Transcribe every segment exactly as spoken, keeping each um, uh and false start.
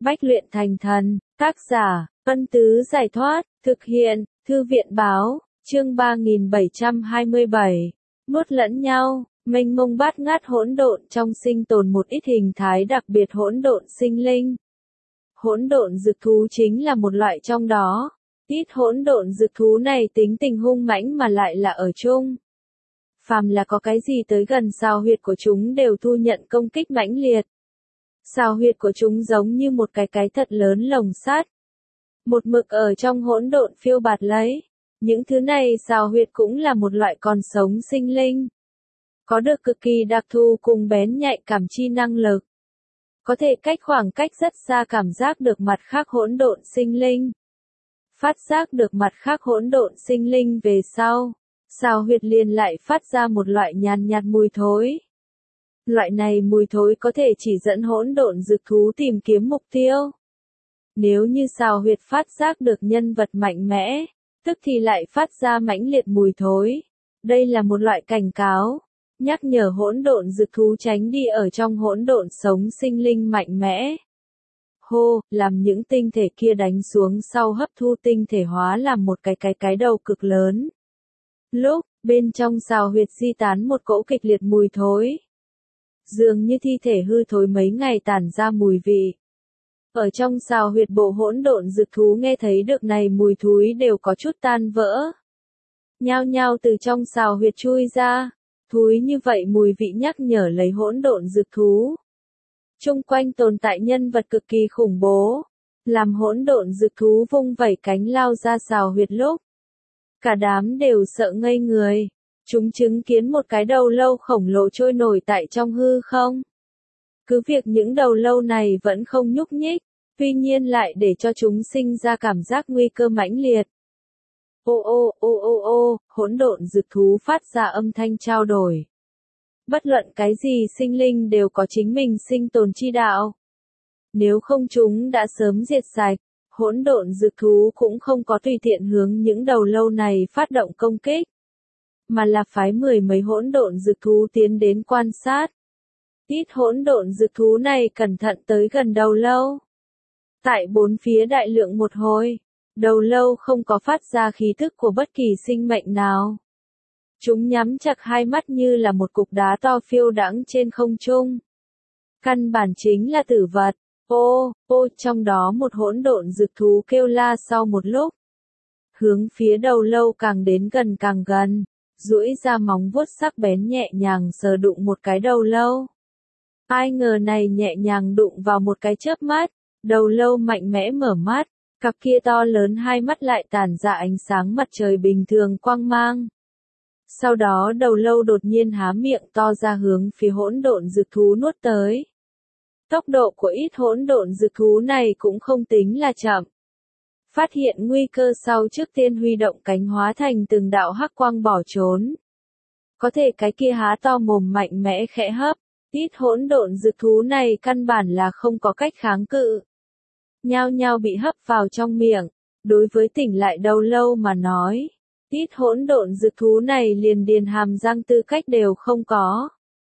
Bách luyện thành thần, tác giả, Ân Tứ Giải Thoát, thực hiện, Thư viện Báo, chương ba nghìn bảy trăm hai mươi bảy. Nuốt lẫn nhau, mênh mông bát ngát hỗn độn trong sinh tồn một ít hình thái đặc biệt hỗn độn sinh linh. Hỗn độn dực thú chính là một loại trong đó. Ít hỗn độn dực thú này tính tình hung mãnh mà lại là ở chung. Phàm là có cái gì tới gần sao huyệt của chúng đều thu nhận công kích mãnh liệt. Sao huyệt của chúng giống như một cái cái thật lớn lồng sắt. Một mực ở trong hỗn độn phiêu bạt lấy. Những thứ này sao huyệt cũng là một loại còn sống sinh linh. Có được cực kỳ đặc thù cùng bén nhạy cảm chi năng lực. Có thể cách khoảng cách rất xa cảm giác được mặt khác hỗn độn sinh linh. Phát giác được mặt khác hỗn độn sinh linh về sau. Sao huyệt liền lại phát ra một loại nhàn nhạt mùi thối. Loại này mùi thối có thể chỉ dẫn hỗn độn dực thú tìm kiếm mục tiêu. Nếu như sao huyệt phát giác được nhân vật mạnh mẽ, tức thì lại phát ra mãnh liệt mùi thối. Đây là một loại cảnh cáo, nhắc nhở hỗn độn dực thú tránh đi ở trong hỗn độn sống sinh linh mạnh mẽ. Hô, làm những tinh thể kia đánh xuống sau hấp thu tinh thể hóa làm một cái cái cái đầu cực lớn. Lúc, bên trong sao huyệt di tán một cỗ kịch liệt mùi thối. Dường như thi thể hư thối mấy ngày tản ra mùi vị. Ở trong sao huyệt bộ hỗn độn dực thú nghe thấy được này mùi thúi đều có chút tan vỡ. Nhao nhao từ trong sao huyệt chui ra. Thúi như vậy mùi vị nhắc nhở lấy hỗn độn dực thú. Trung quanh tồn tại nhân vật cực kỳ khủng bố. Làm hỗn độn dực thú vung vẩy cánh lao ra sao huyệt lúc. Cả đám đều sợ ngây người. Chúng chứng kiến một cái đầu lâu khổng lồ trôi nổi tại trong hư không. Cứ việc những đầu lâu này vẫn không nhúc nhích, tuy nhiên lại để cho chúng sinh ra cảm giác nguy cơ mãnh liệt. Ô ô ô ô ô, hỗn độn dực thú phát ra âm thanh trao đổi. Bất luận cái gì sinh linh đều có chính mình sinh tồn chi đạo. Nếu không chúng đã sớm diệt sạch, hỗn độn dực thú cũng không có tùy tiện hướng những đầu lâu này phát động công kích. Mà là phái mười mấy hỗn độn dực thú tiến đến quan sát. Ít hỗn độn dực thú này cẩn thận tới gần đầu lâu. Tại bốn phía đại lượng một hồi, đầu lâu không có phát ra khí thức của bất kỳ sinh mệnh nào. Chúng nhắm chặt hai mắt như là một cục đá to phiêu đãng trên không trung. Căn bản chính là tử vật. Ô, ô, trong đó một hỗn độn dực thú kêu la sau một lúc. Hướng phía đầu lâu càng đến gần càng gần. Duỗi ra móng vuốt sắc bén nhẹ nhàng sờ đụng một cái đầu lâu. Ai ngờ này nhẹ nhàng đụng vào một cái chớp mắt, đầu lâu mạnh mẽ mở mắt, cặp kia to lớn hai mắt lại tản ra ánh sáng mặt trời bình thường quang mang. Sau đó đầu lâu đột nhiên há miệng to ra hướng phía hỗn độn dực thú nuốt tới. Tốc độ của ít hỗn độn dực thú này cũng không tính là chậm. Phát hiện nguy cơ sau trước tiên huy động cánh hóa thành từng đạo hắc quang bỏ trốn. Có thể cái kia há to mồm mạnh mẽ khẽ hấp, ít hỗn độn dực thú này căn bản là không có cách kháng cự. Nhao nhao bị hấp vào trong miệng, đối với tỉnh lại đầu lâu mà nói. Ít hỗn độn dực thú này liền điền hàm răng tư cách đều không có.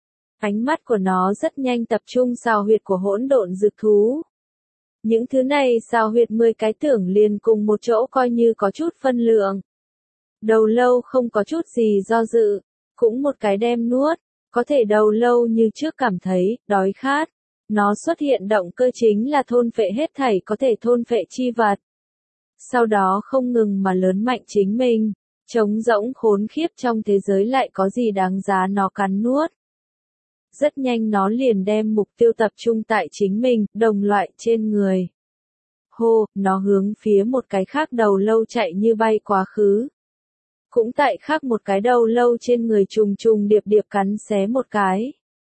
Ánh mắt của nó rất nhanh tập trung sao huyệt của hỗn độn dực thú. Những thứ này sao huyệt mười cái tưởng liền cùng một chỗ coi như có chút phân lượng. Đầu lâu không có chút gì do dự, cũng một cái đem nuốt, có thể đầu lâu như trước cảm thấy, đói khát. Nó xuất hiện động cơ chính là thôn phệ hết thảy có thể thôn phệ chi vật. Sau đó không ngừng mà lớn mạnh chính mình, trống rỗng khốn khiếp trong thế giới lại có gì đáng giá nó cắn nuốt. Rất nhanh nó liền đem mục tiêu tập trung tại chính mình, đồng loại trên người. Hô, nó hướng phía một cái khác đầu lâu chạy như bay quá khứ. Cũng tại khác một cái đầu lâu trên người trùng trùng điệp điệp cắn xé một cái.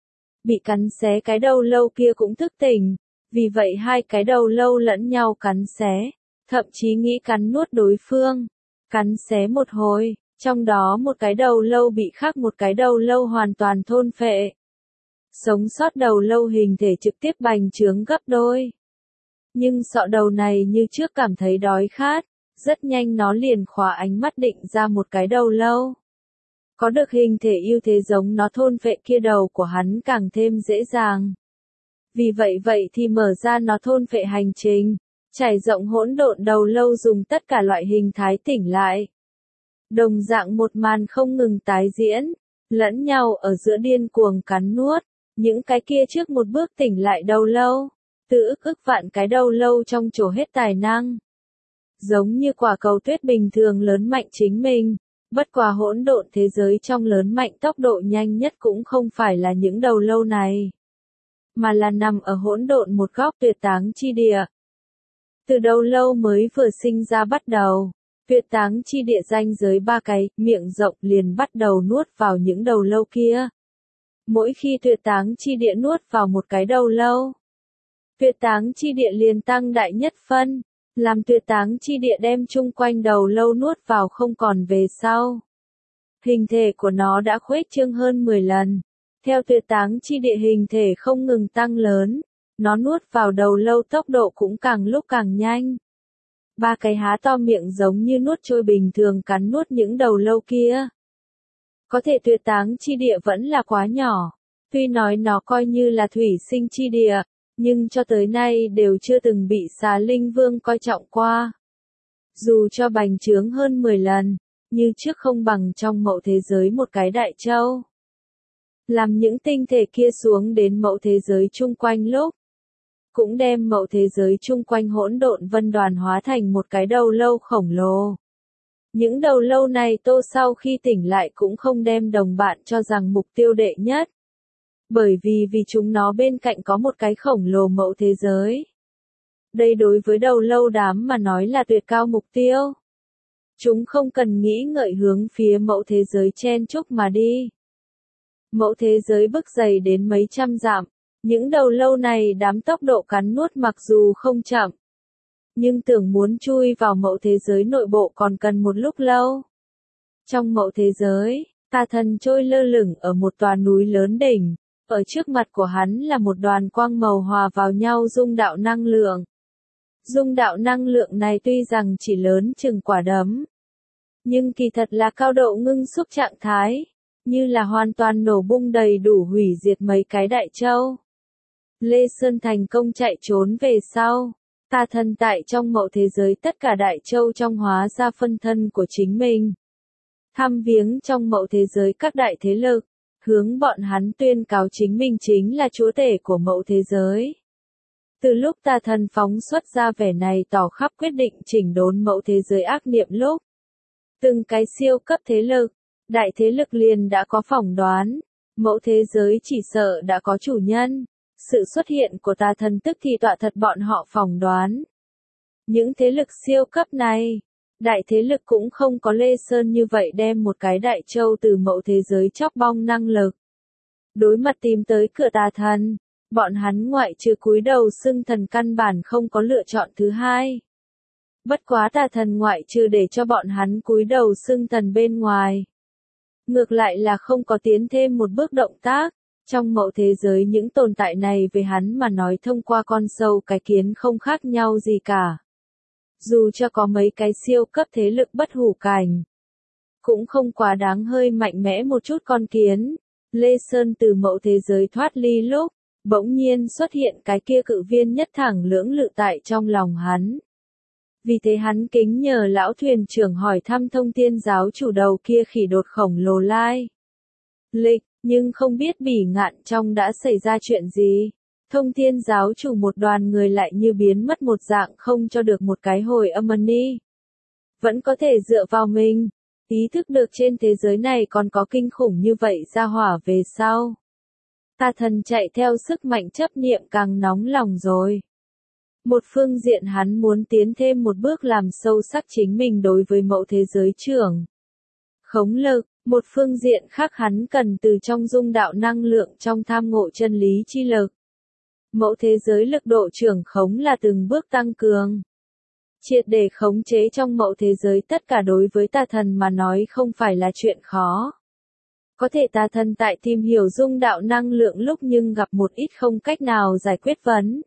Bị cắn xé cái đầu lâu kia cũng thức tỉnh, vì vậy hai cái đầu lâu lẫn nhau cắn xé, thậm chí nghĩ cắn nuốt đối phương. Cắn xé một hồi, trong đó một cái đầu lâu bị khác một cái đầu lâu hoàn toàn thôn phệ. Sống sót đầu lâu hình thể trực tiếp bành trướng gấp đôi. Nhưng sọ đầu này như trước cảm thấy đói khát, rất nhanh nó liền khóa ánh mắt định ra một cái đầu lâu. Có được hình thể ưu thế giống nó thôn phệ kia đầu của hắn càng thêm dễ dàng. Vì vậy vậy thì mở ra nó thôn phệ hành trình, trải rộng hỗn độn đầu lâu dùng tất cả loại hình thái tỉnh lại. Đồng dạng một màn không ngừng tái diễn, lẫn nhau ở giữa điên cuồng cắn nuốt, những cái kia trước một bước tỉnh lại đầu lâu, từ ức ức vạn cái đầu lâu trong trổ hết tài năng. Giống như quả cầu tuyết bình thường lớn mạnh chính mình, bất quả hỗn độn thế giới trong lớn mạnh tốc độ nhanh nhất cũng không phải là những đầu lâu này, mà là nằm ở hỗn độn một góc tuyệt táng chi địa. Từ đầu lâu mới vừa sinh ra bắt đầu, tuyệt táng chi địa ranh giới ba cái, miệng rộng liền bắt đầu nuốt vào những đầu lâu kia. Mỗi khi tuyệt táng chi địa nuốt vào một cái đầu lâu, tuyệt táng chi địa liền tăng đại nhất phân, làm tuyệt táng chi địa đem chung quanh đầu lâu nuốt vào không còn về sau. Hình thể của nó đã khuếch trương hơn mười lần. Theo tuyệt táng chi địa hình thể không ngừng tăng lớn, nó nuốt vào đầu lâu tốc độ cũng càng lúc càng nhanh. Ba cái há to miệng giống như nuốt trôi bình thường cắn nuốt những đầu lâu kia. Có thể tuyệt táng chi địa vẫn là quá nhỏ, tuy nói nó coi như là thủy sinh chi địa, nhưng cho tới nay đều chưa từng bị Xà Linh Vương coi trọng qua. Dù cho bành trướng hơn mười lần, như trước không bằng trong mậu thế giới một cái đại châu. Làm những tinh thể kia xuống đến mậu thế giới chung quanh lúc, cũng đem mậu thế giới chung quanh hỗn độn vân đoàn hóa thành một cái đầu lâu khổng lồ. Những đầu lâu này Tô sau khi tỉnh lại cũng không đem đồng bạn cho rằng mục tiêu đệ nhất. Bởi vì vì chúng nó bên cạnh có một cái khổng lồ mậu thế giới. Đây đối với đầu lâu đám mà nói là tuyệt cao mục tiêu. Chúng không cần nghĩ ngợi hướng phía mậu thế giới chen chúc mà đi. Mậu thế giới bức dày đến mấy trăm dặm, những đầu lâu này đám tốc độ cắn nuốt mặc dù không chậm, nhưng tưởng muốn chui vào mậu thế giới nội bộ còn cần một lúc lâu. Trong mậu thế giới, tà thần trôi lơ lửng ở một tòa núi lớn đỉnh, ở trước mặt của hắn là một đoàn quang màu hòa vào nhau dung đạo năng lượng. Dung đạo năng lượng này tuy rằng chỉ lớn chừng quả đấm, nhưng kỳ thật là cao độ ngưng xúc trạng thái, như là hoàn toàn nổ bung đầy đủ hủy diệt mấy cái đại châu. Lê Sơn thành công chạy trốn về sau, tà thần tại trong mậu thế giới tất cả đại châu trong hóa ra phân thân của chính mình. Thăm viếng trong mậu thế giới các đại thế lực, hướng bọn hắn tuyên cáo chính mình chính là chúa tể của mậu thế giới. Từ lúc tà thần phóng xuất ra vẻ này tỏ khắp quyết định chỉnh đốn mậu thế giới ác niệm lúc, từng cái siêu cấp thế lực, đại thế lực liền đã có phỏng đoán, mậu thế giới chỉ sợ đã có chủ nhân. Sự xuất hiện của tà thần tức thì tọa thật bọn họ phỏng đoán. Những thế lực siêu cấp này, đại thế lực cũng không có Lê Sơn như vậy đem một cái đại châu từ mậu thế giới chóc bong năng lực. Đối mặt tìm tới cửa tà thần, bọn hắn ngoại trừ cúi đầu xưng thần căn bản không có lựa chọn thứ hai. Bất quá tà thần ngoại trừ để cho bọn hắn cúi đầu xưng thần bên ngoài, ngược lại là không có tiến thêm một bước động tác. Trong mậu thế giới những tồn tại này về hắn mà nói thông qua con sâu cái kiến không khác nhau gì cả. Dù cho có mấy cái siêu cấp thế lực bất hủ cảnh, cũng không quá đáng hơi mạnh mẽ một chút con kiến. Lê Sơn từ mậu thế giới thoát ly lúc, bỗng nhiên xuất hiện cái kia cự viên nhất thẳng lưỡng lự tại trong lòng hắn. Vì thế hắn kính nhờ lão thuyền trưởng hỏi thăm thông thiên giáo chủ đầu kia khỉ đột khổng lồ lai lịch. Nhưng không biết bỉ ngạn trong đã xảy ra chuyện gì. Thông thiên giáo chủ một đoàn người lại như biến mất một dạng không cho được một cái hồi âm ni. Vẫn có thể dựa vào mình. Ý thức được trên thế giới này còn có kinh khủng như vậy ra hỏa về sau. Tà thần chạy theo sức mạnh chấp niệm càng nóng lòng rồi. Một phương diện hắn muốn tiến thêm một bước làm sâu sắc chính mình đối với mậu thế giới trưởng. Khống lực. Một phương diện khác hắn cần từ trong dung đạo năng lượng trong tham ngộ chân lý chi lực. Mậu thế giới lực độ trưởng khống là từng bước tăng cường. Triệt để khống chế trong mậu thế giới tất cả đối với tà thần mà nói không phải là chuyện khó. Có thể tà thần tại tìm hiểu dung đạo năng lượng lúc nhưng gặp một ít không cách nào giải quyết vấn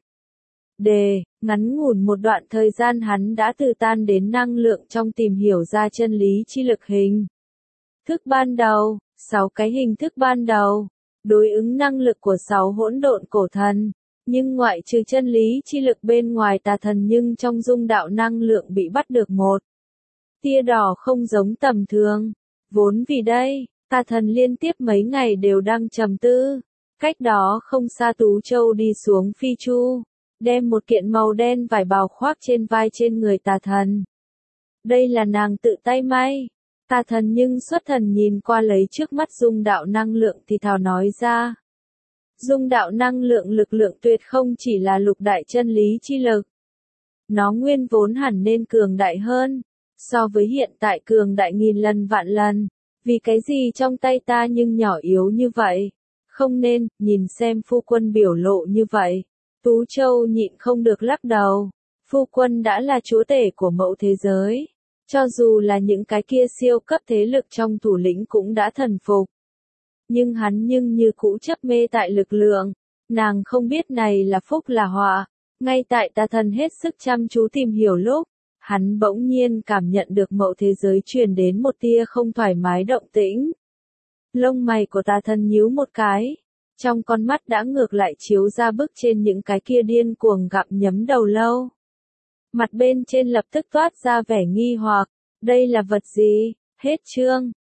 đề. Ngắn ngủn một đoạn thời gian hắn đã từ tan đến năng lượng trong tìm hiểu ra chân lý chi lực hình. Thức ban đầu, sáu cái hình thức ban đầu, đối ứng năng lực của sáu hỗn độn cổ thần, Nhưng ngoại trừ chân lý chi lực bên ngoài tà thần nhưng trong dung đạo năng lượng bị bắt được một tia đỏ không giống tầm thường. Vốn vì đây, tà thần liên tiếp mấy ngày đều đang trầm tư. Cách đó không xa Tú Châu đi xuống phi chu, đem một kiện màu đen vải bào khoác trên vai trên người tà thần. Đây là nàng tự tay may. Tà thần nhưng xuất thần nhìn qua lấy trước mắt dung đạo năng lượng thì thào nói ra. Dung đạo năng lượng lực lượng tuyệt không chỉ là lục đại chân lý chi lực. Nó nguyên vốn hẳn nên cường đại hơn, so với hiện tại cường đại nghìn lần vạn lần. Vì cái gì trong tay ta nhưng nhỏ yếu như vậy? Không nên, nhìn xem phu quân biểu lộ như vậy. Tú Châu nhịn không được lắc đầu. Phu quân đã là chúa tể của mẫu thế giới. Cho dù là những cái kia siêu cấp thế lực trong thủ lĩnh cũng đã thần phục. Nhưng hắn nhưng như cũ chấp mê tại lực lượng. Nàng không biết này là phúc là họa. Ngay tại tà thần hết sức chăm chú tìm hiểu lúc, hắn bỗng nhiên cảm nhận được mẫu thế giới truyền đến một tia không thoải mái động tĩnh. Lông mày của tà thần nhíu một cái. Trong con mắt đã ngược lại chiếu ra bức trên những cái kia điên cuồng gặm nhấm đầu lâu. Mặt bên trên lập tức toát ra vẻ nghi hoặc. Đây là vật gì? Hết chương.